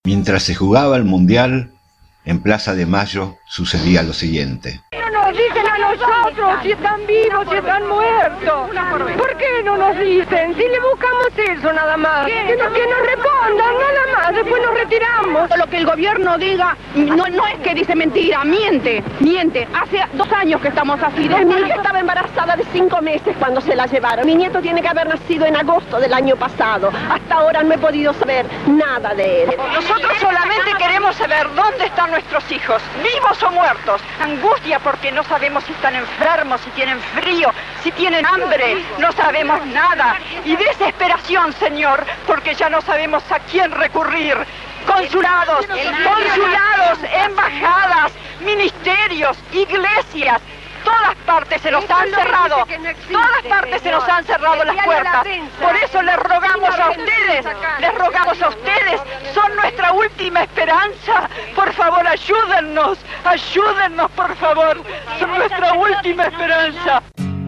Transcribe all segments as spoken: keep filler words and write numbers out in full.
Mientras se jugaba el Mundial, en Plaza de Mayo sucedía lo siguiente. No nos dicen a nosotros si están vivos, si están muertos. ¿Por qué no nos dicen? Si le buscamos eso nada más. Que nos, que nos respondan nada más, después nos retiramos. Lo que el gobierno diga no, no es que dice mentira, miente, miente. Hace dos años que estamos así. Mi hija estaba embarazada de cinco meses cuando se la llevaron. Mi nieto tiene que haber nacido en agosto del año pasado. Hasta ahora no he podido saber nada de él. Nosotros solamente queremos saber dónde están nuestros hijos, vivos o muertos. Angustia porque no sabemos si están enfermos, si tienen frío, si tienen hambre, no sabemos nada. Y desesperación, Señor, porque ya no sabemos a quién recurrir. Consulados, consulados, embajadas, ministerios, iglesias. Todas partes se nos han cerrado, todas partes se nos han cerrado las puertas. Por eso les rogamos a ustedes, les rogamos a ustedes, son nuestra última esperanza. Por favor, ayúdennos, ayúdennos, por favor, son nuestra última esperanza.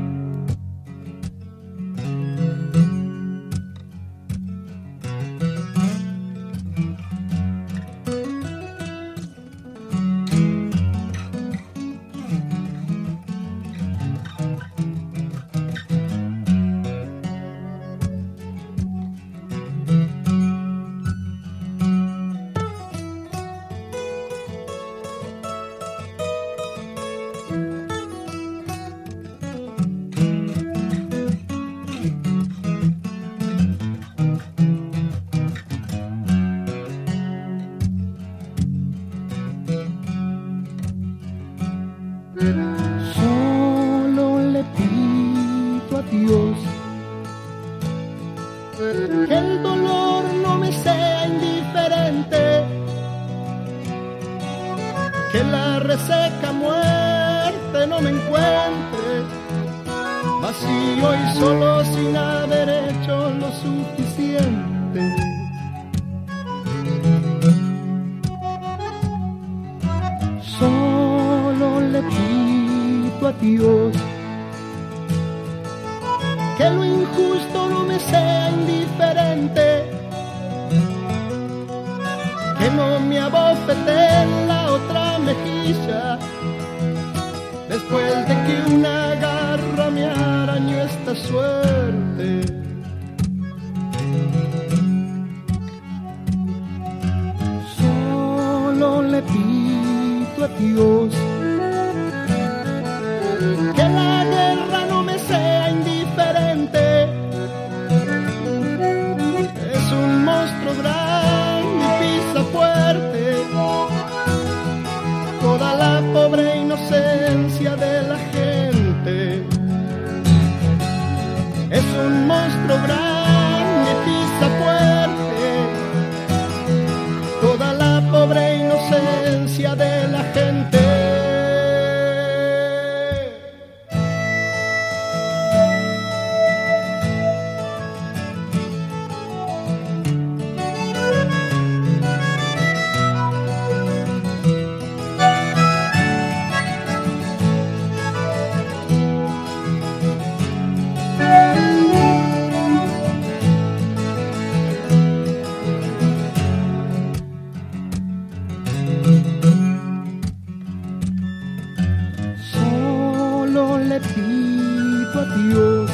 Solo le pido a Dios que el dolor no me sea indiferente, que la reseca muerte no me encuentre vacío y solo sin haber hecho lo suficiente. Solo le pido a Dios que lo injusto no me sea indiferente, que no me abofete en la otra mejilla después de que una garra me arañó esta suerte. Solo le pido a Dios que la guerra no me sea indiferente. Es un monstruo grande y pisa fuerte toda la pobre inocencia de la gente. Es un monstruo grande y pisa fuerte toda la pobre inocencia de la gente. Solo le pido a Dios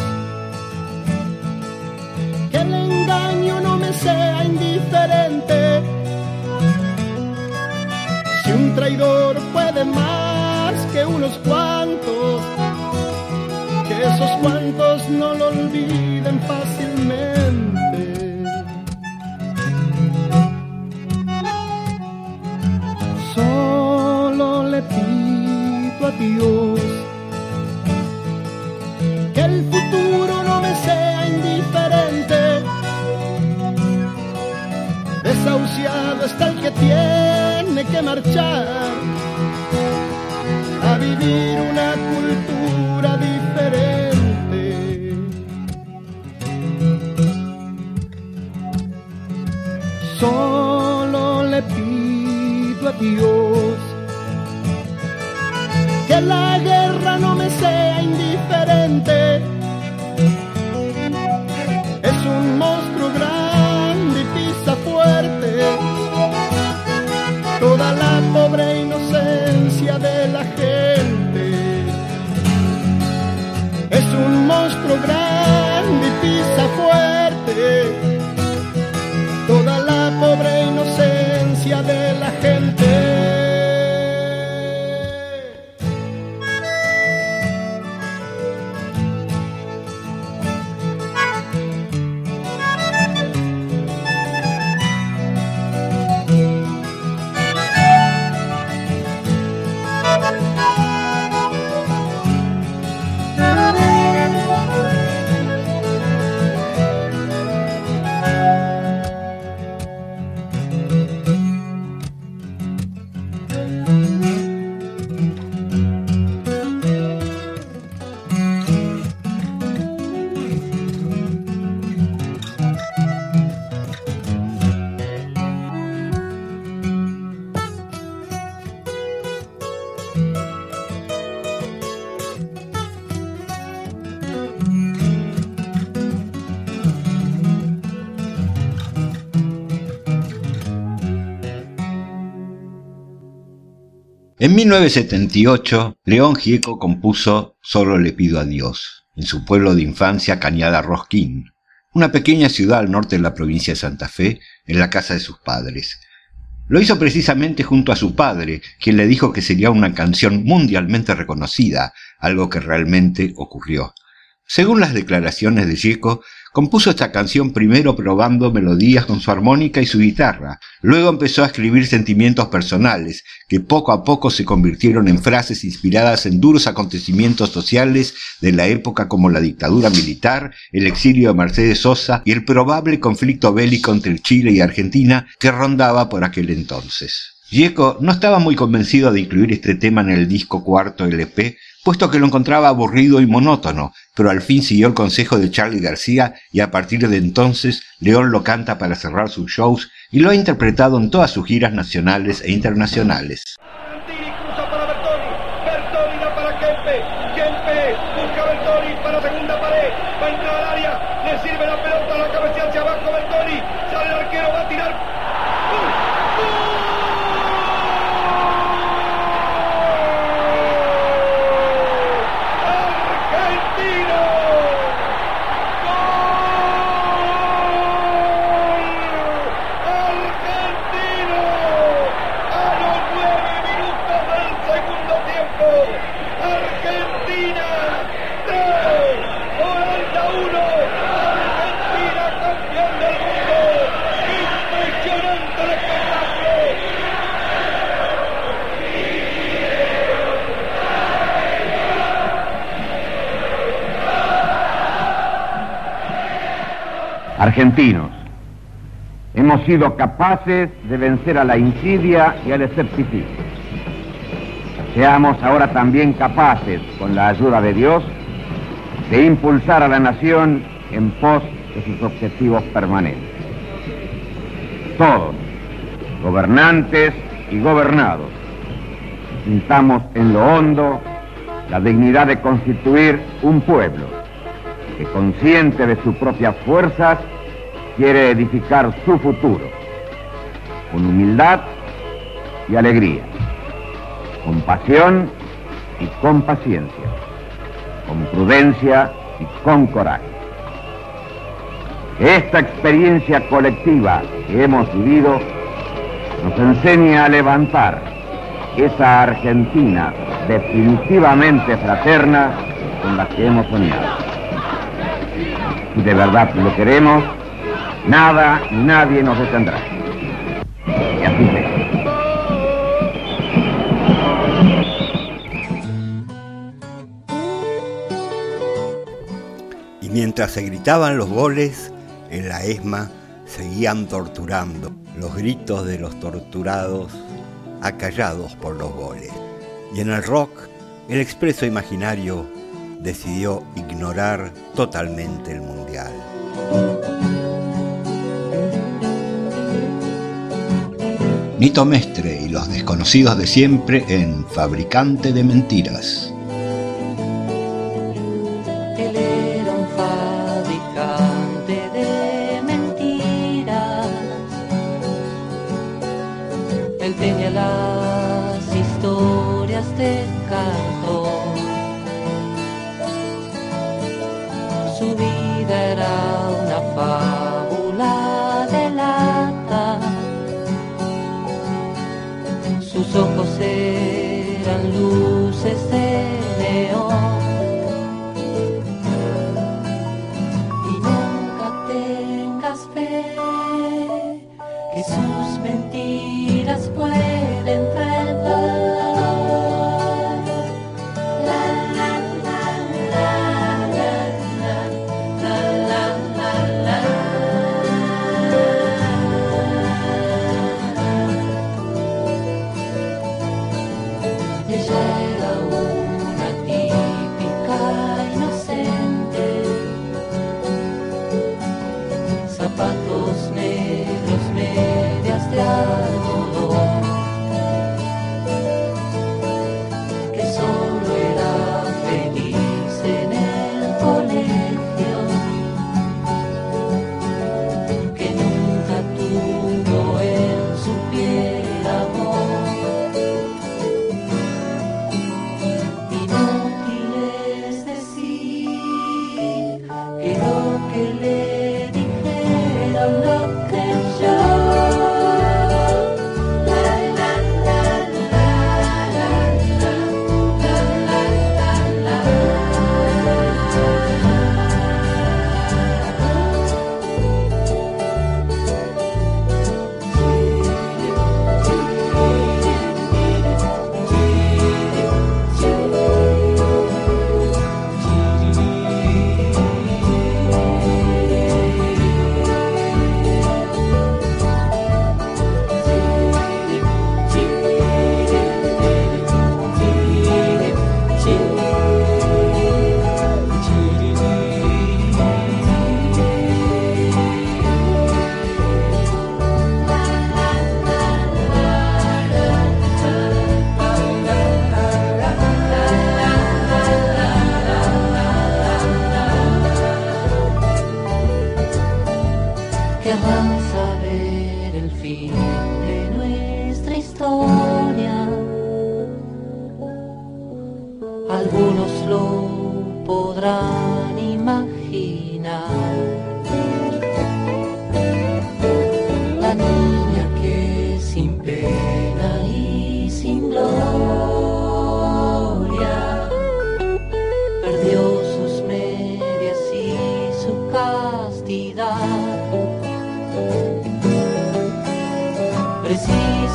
que el engaño no me sea indiferente. Si un traidor puede más que unos cuantos, que esos cuantos no lo olviden fácilmente. Solo le pido a Dios que el futuro no me sea indiferente. Desahuciado está el que tiene que marchar a vivir una cultura diferente. Solo le pido a Dios que la guerra no me sea indiferente. Es un monstruo grande y pisa fuerte En mil novecientos setenta y ocho, León Gieco compuso Solo le pido a Dios, en su pueblo de infancia Cañada Rosquín, una pequeña ciudad al norte de la provincia de Santa Fe, en la casa de sus padres. Lo hizo precisamente junto a su padre, quien le dijo que sería una canción mundialmente reconocida, algo que realmente ocurrió. Según las declaraciones de Gieco, compuso esta canción primero probando melodías con su armónica y su guitarra. Luego empezó a escribir sentimientos personales, que poco a poco se convirtieron en frases inspiradas en duros acontecimientos sociales de la época como la dictadura militar, el exilio de Mercedes Sosa y el probable conflicto bélico entre Chile y Argentina que rondaba por aquel entonces. Gieco no estaba muy convencido de incluir este tema en el disco cuarto L P, puesto que lo encontraba aburrido y monótono, pero al fin siguió el consejo de Charly García y a partir de entonces León lo canta para cerrar sus shows y lo ha interpretado en todas sus giras nacionales e internacionales. Tiri cruza para Bertoni, Bertoni da para Kempe, Kempe busca Bertoni para segunda pared, va a entrar al área, le sirve la pelota, la cabeza hacia abajo Bertoni, sale el arquero, va a tirar. ¡Gol! ¡Gol! Argentinos, hemos sido capaces de vencer a la insidia y al escepticismo. Seamos ahora también capaces, con la ayuda de Dios, de impulsar a la nación en pos de sus objetivos permanentes. Todos, gobernantes y gobernados, sintamos en lo hondo la dignidad de constituir un pueblo que, consciente de sus propias fuerzas, quiere edificar su futuro con humildad y alegría, con pasión y con paciencia, con prudencia y con coraje. Esta experiencia colectiva que hemos vivido nos enseña a levantar esa Argentina definitivamente fraterna con la que hemos soñado. Si de verdad lo queremos, nada ni nadie nos detendrá. Y así sea. Y mientras se gritaban los goles, en la ESMA seguían torturando los gritos de los torturados acallados por los goles. Y en el rock, el Expreso Imaginario decidió ignorar totalmente el mundial. Nito Mestre y los desconocidos de siempre en Fabricante de Mentiras. Él era un fabricante de mentiras. Él tenía las historias de cartón. Su vida era una fábula de lata. Sus ojos eran luces de neón. Y nunca tengas fe que sus mentiras pueden enredar. Ella era una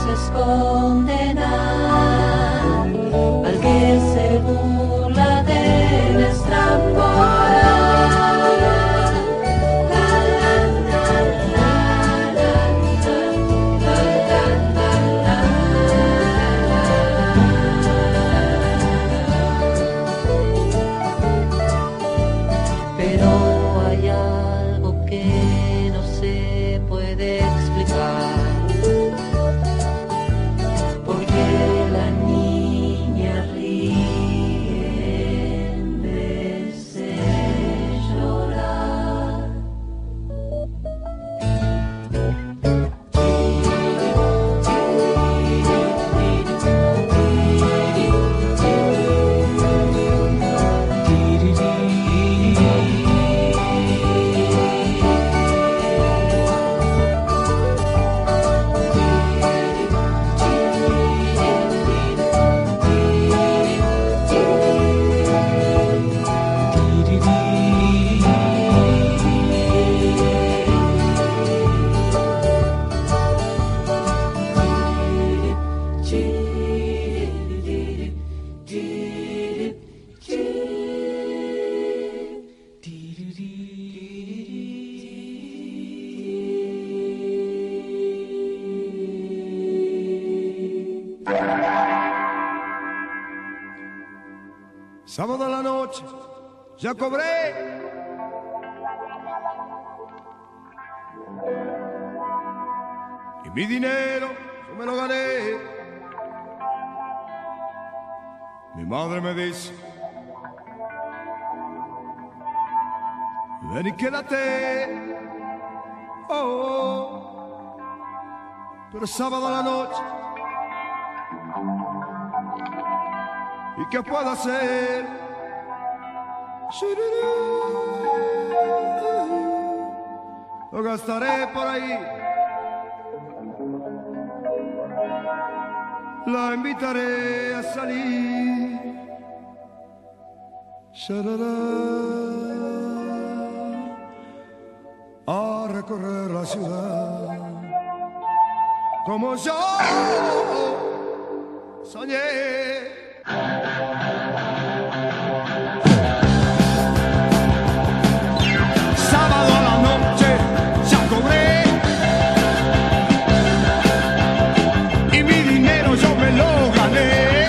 nos esconderán al que se burla de nuestra moral. La, la, la, la, la, la, la, la, la. Pero hay algo que no se puede explicar. Porque la niña ríe en vez de llorar. Sábado a la noche, ya cobré. Y mi dinero yo me lo gané. Mi madre me dice: ven y quédate. Oh, oh. Pero sábado a la noche, ¿y qué puedo hacer? Lo gastaré por ahí. La invitaré a salir. A recorrer la ciudad como yo soñé. Sábado a la noche ya cobré y mi dinero yo me lo gané.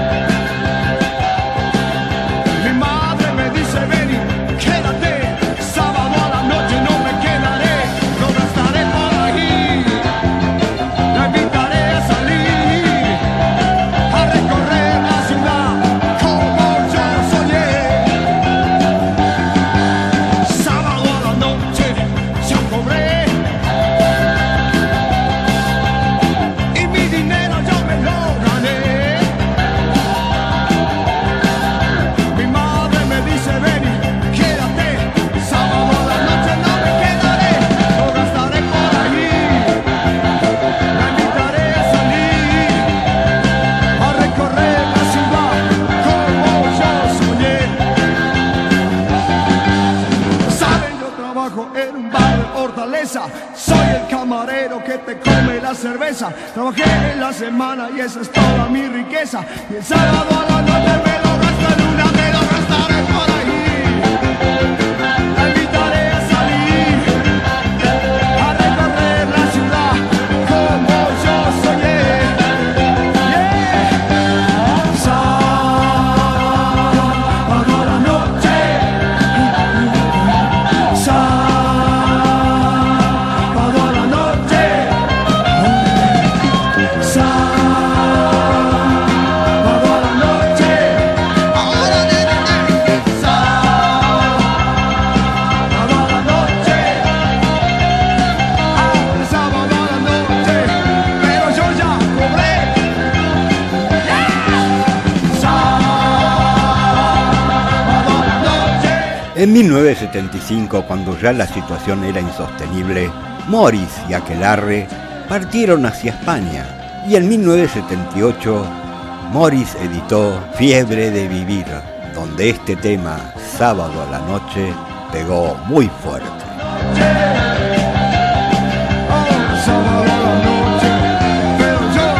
Mi madre me dice: ven y quédate. Sábado a la noche no me quedaré, lo gastaré por ahí. La invitaré a salir, a recorrer la ciudad como yo soñé. Sábado a la noche ya cobré y mi dinero yo me lo gané. Mi madre me dice: ven y quédate. Sábado a la noche no me quedaré, lo gastaré por ahí. La invitaré a salir, a recorrer la ciudad como yo soñé. Saben, yo trabajo en un bar de Fortaleza. Soy el camarero que te come la cerveza. Trabajé en la semana y esa es toda mi riqueza. Y el sábado a la noche me lo gasto en una, me lo gastaré por ahí. La invitaré a salir, a recorrer la ciudad como yo soñé. Yeah. Sábado a la noche, sábado a la noche, sábado a la noche, ahora nene, nene, sábado a la noche, ahora sábado a la noche, pero yo ya cobré. Sábado a la noche. En mil novecientos setenta y cinco, cuando ya la situación era insostenible, Morris y Aquelarre partieron hacia España y en mil novecientos setenta y ocho Morris editó Fiebre de Vivir, donde este tema, Sábado a la noche, pegó muy fuerte. Sábado a la noche, pero yo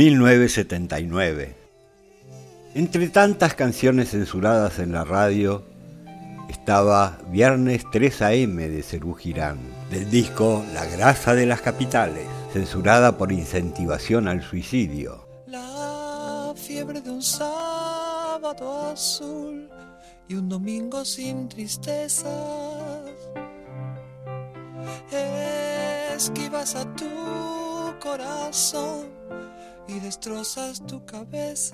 mil novecientos setenta y nueve. Entre tantas canciones censuradas en la radio, estaba Viernes tres a eme de Serú Girán, del disco La grasa de las capitales, censurada por incentivación al suicidio. La fiebre de un sábado azul y un domingo sin tristezas, esquivas a tu corazón y destrozas tu cabeza,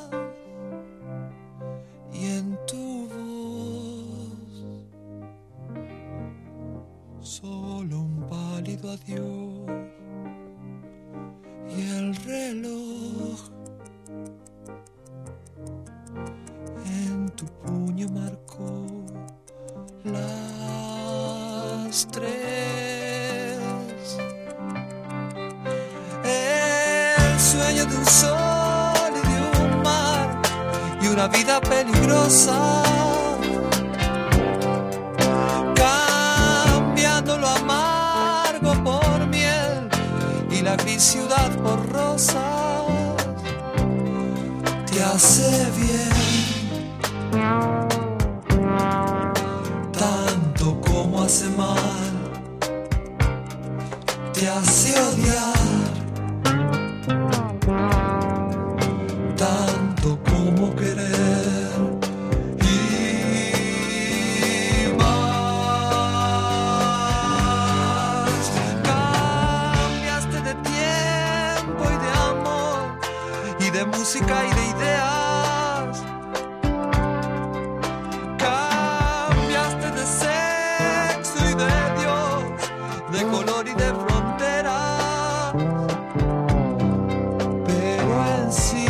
y en tu voz solo un pálido adiós, y el reloj en tu puño marcó las tres. El sueño de un sol y de un mar y una vida peligrosa, cambiando lo amargo por miel y la gris ciudad por rosas, te hace bien tanto como hace mal, te hace odiar tanto como querer y más. Cambiaste de tiempo y de amor y de música y de ideas, cambiaste de sexo y de Dios, de color y de frontera, pero en sí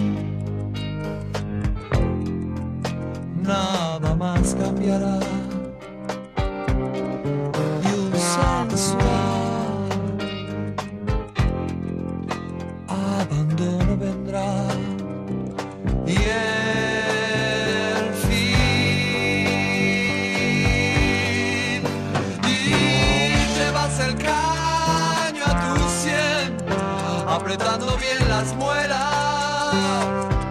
nada más cambiará, y un sensual abandono vendrá, y el fin, y llevas el caño a tu sien, apretando bien las muelas,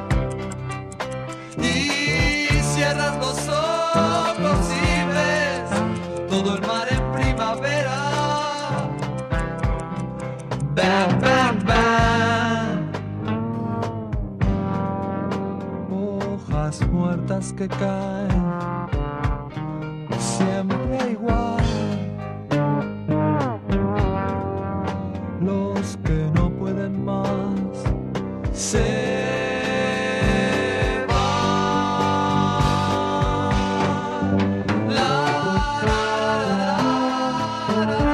y cierras los ojos y ves todo el mar en primavera. Bam, bam, bam. Hojas muertas que caen, siempre igual. Los que no pueden más se van. La, la, la, la, la,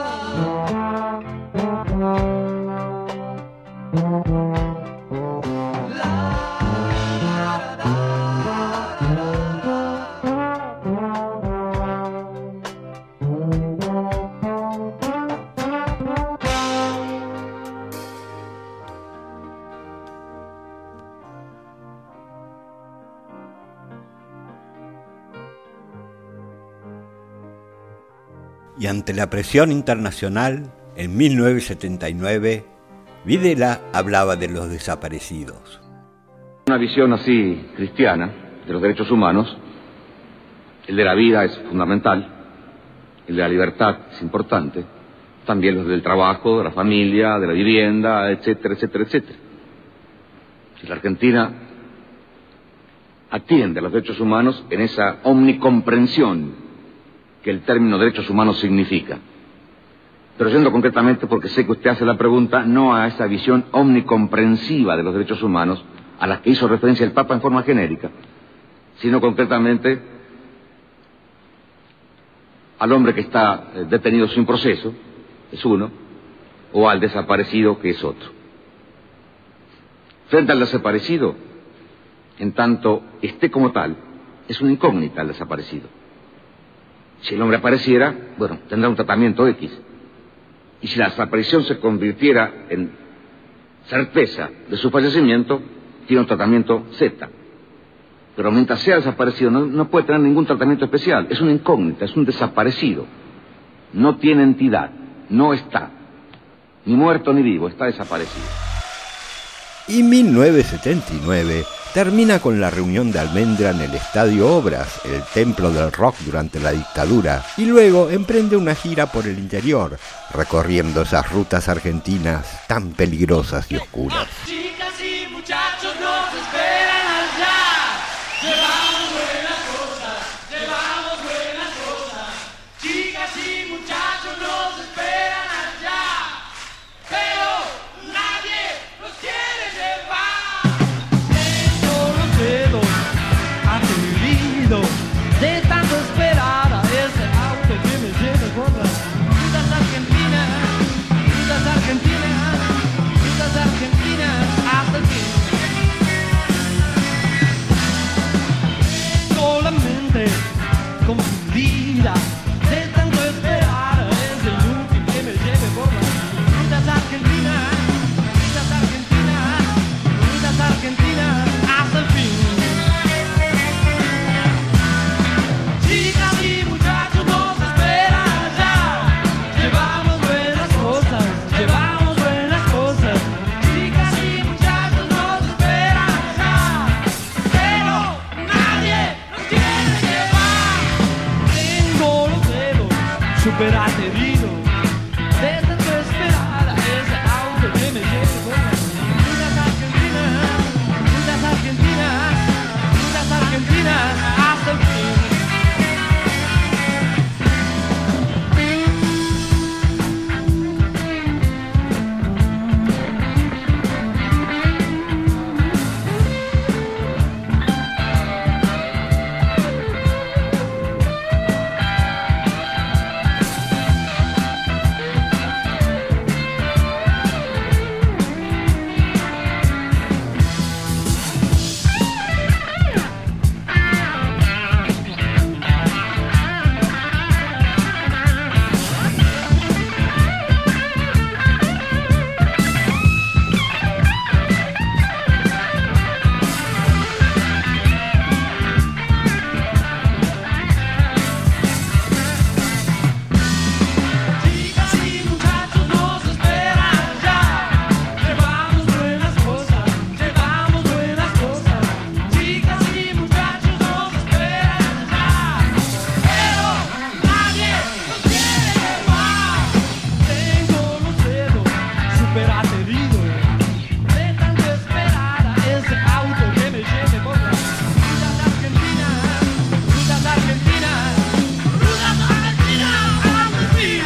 Y ante la presión internacional, en mil novecientos setenta y nueve, Videla hablaba de los desaparecidos. Una visión así cristiana de los derechos humanos, el de la vida es fundamental, el de la libertad es importante, también los del trabajo, de la familia, de la vivienda, etcétera, etcétera, etcétera. Si la Argentina atiende a los derechos humanos en esa omnicomprensión que el término derechos humanos significa. Pero yendo concretamente, porque sé que usted hace la pregunta, no a esa visión omnicomprensiva de los derechos humanos a la que hizo referencia el Papa en forma genérica, sino concretamente al hombre que está detenido sin proceso, es uno, o al desaparecido, que es otro. Frente al desaparecido, en tanto esté como tal, es una incógnita el desaparecido. Si el hombre apareciera, bueno, tendrá un tratamiento X. Y si la desaparición se convirtiera en certeza de su fallecimiento, tiene un tratamiento Z. Pero mientras sea desaparecido, no, no puede tener ningún tratamiento especial. Es una incógnita, es un desaparecido. No tiene entidad, no está. Ni muerto ni vivo, está desaparecido. Y mil novecientos setenta y nueve termina con la reunión de Almendra en el Estadio Obras, el templo del rock durante la dictadura, y luego emprende una gira por el interior, recorriendo esas rutas argentinas tan peligrosas y oscuras. Chicas y muchachos nos esperan allá. Llevamos buenas cosas, llevamos buenas cosas. Chicas y muchachos nos esperan allá. Pero nadie nos quiere llevar. Tengo los dedos aturdidos de tanto esperar a ese auto que me lleve por las rutas argentinas, rutas argentinas, rutas argentinas hasta el fin. Tengo la mente confundida de tanto esperar a ese inútil que me lleve por las rutas argentinas, rutas argentinas, rutas argentinas hasta el fin. Chicas y muchachos nos esperan allá. Llevamos buenas cosas, llevamos buenas cosas. Chicas y muchachos nos esperan allá. Pero nadie nos quiere llevar. Tengo los dedos super ateridos de tanto esperar a ese auto que me lleve por las rutas argentinas, rutas argentinas, rutas argentinas hasta el fin. Chicas y muchachos nos esperan allá. Llevamos buenas cosas, llevamos buenas cosas. Chicas y muchachos nos esperan allá. Pero nadie nos quiere llevar. Tengo los dedos super ateridos de tanto esperar a ese auto que me lleve por las rutas argentinas, rutas argentinas, rutas argentinas hasta el fin.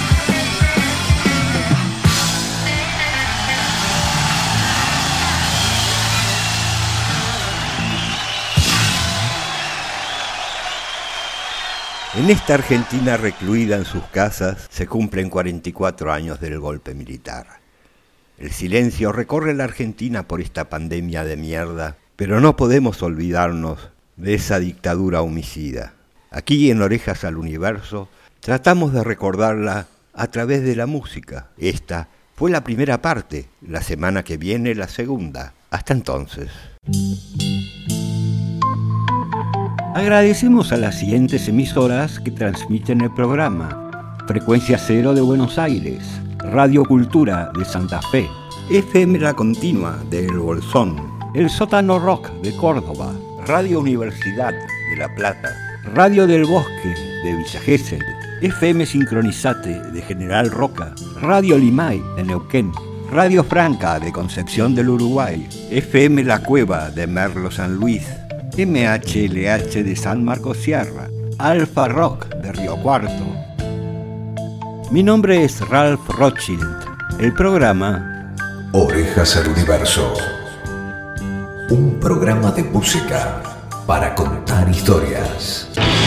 En esta Argentina recluida en sus casas se cumplen cuarenta y cuatro años del golpe militar. El silencio recorre la Argentina por esta pandemia de mierda, pero no podemos olvidarnos de esa dictadura homicida. Aquí en Orejas al Universo tratamos de recordarla a través de la música. Esta fue la primera parte, la semana que viene la segunda. Hasta entonces. Agradecemos a las siguientes emisoras que transmiten el programa: Frecuencia Cero de Buenos Aires, Radio Cultura de Santa Fe, F M La Continua de El Bolsón, El Sótano Rock de Córdoba, Radio Universidad de La Plata, Radio del Bosque de Villa Gesell, F M Sincronizate de General Roca, Radio Limay de Neuquén, Radio Franca de Concepción del Uruguay, F M La Cueva de Merlo San Luis, M H L H de San Marcos Sierra, Alfa Rock de Río Cuarto. Mi nombre es Ralph Rothschild. El programa Orejas al Universo. Un programa de música para contar historias.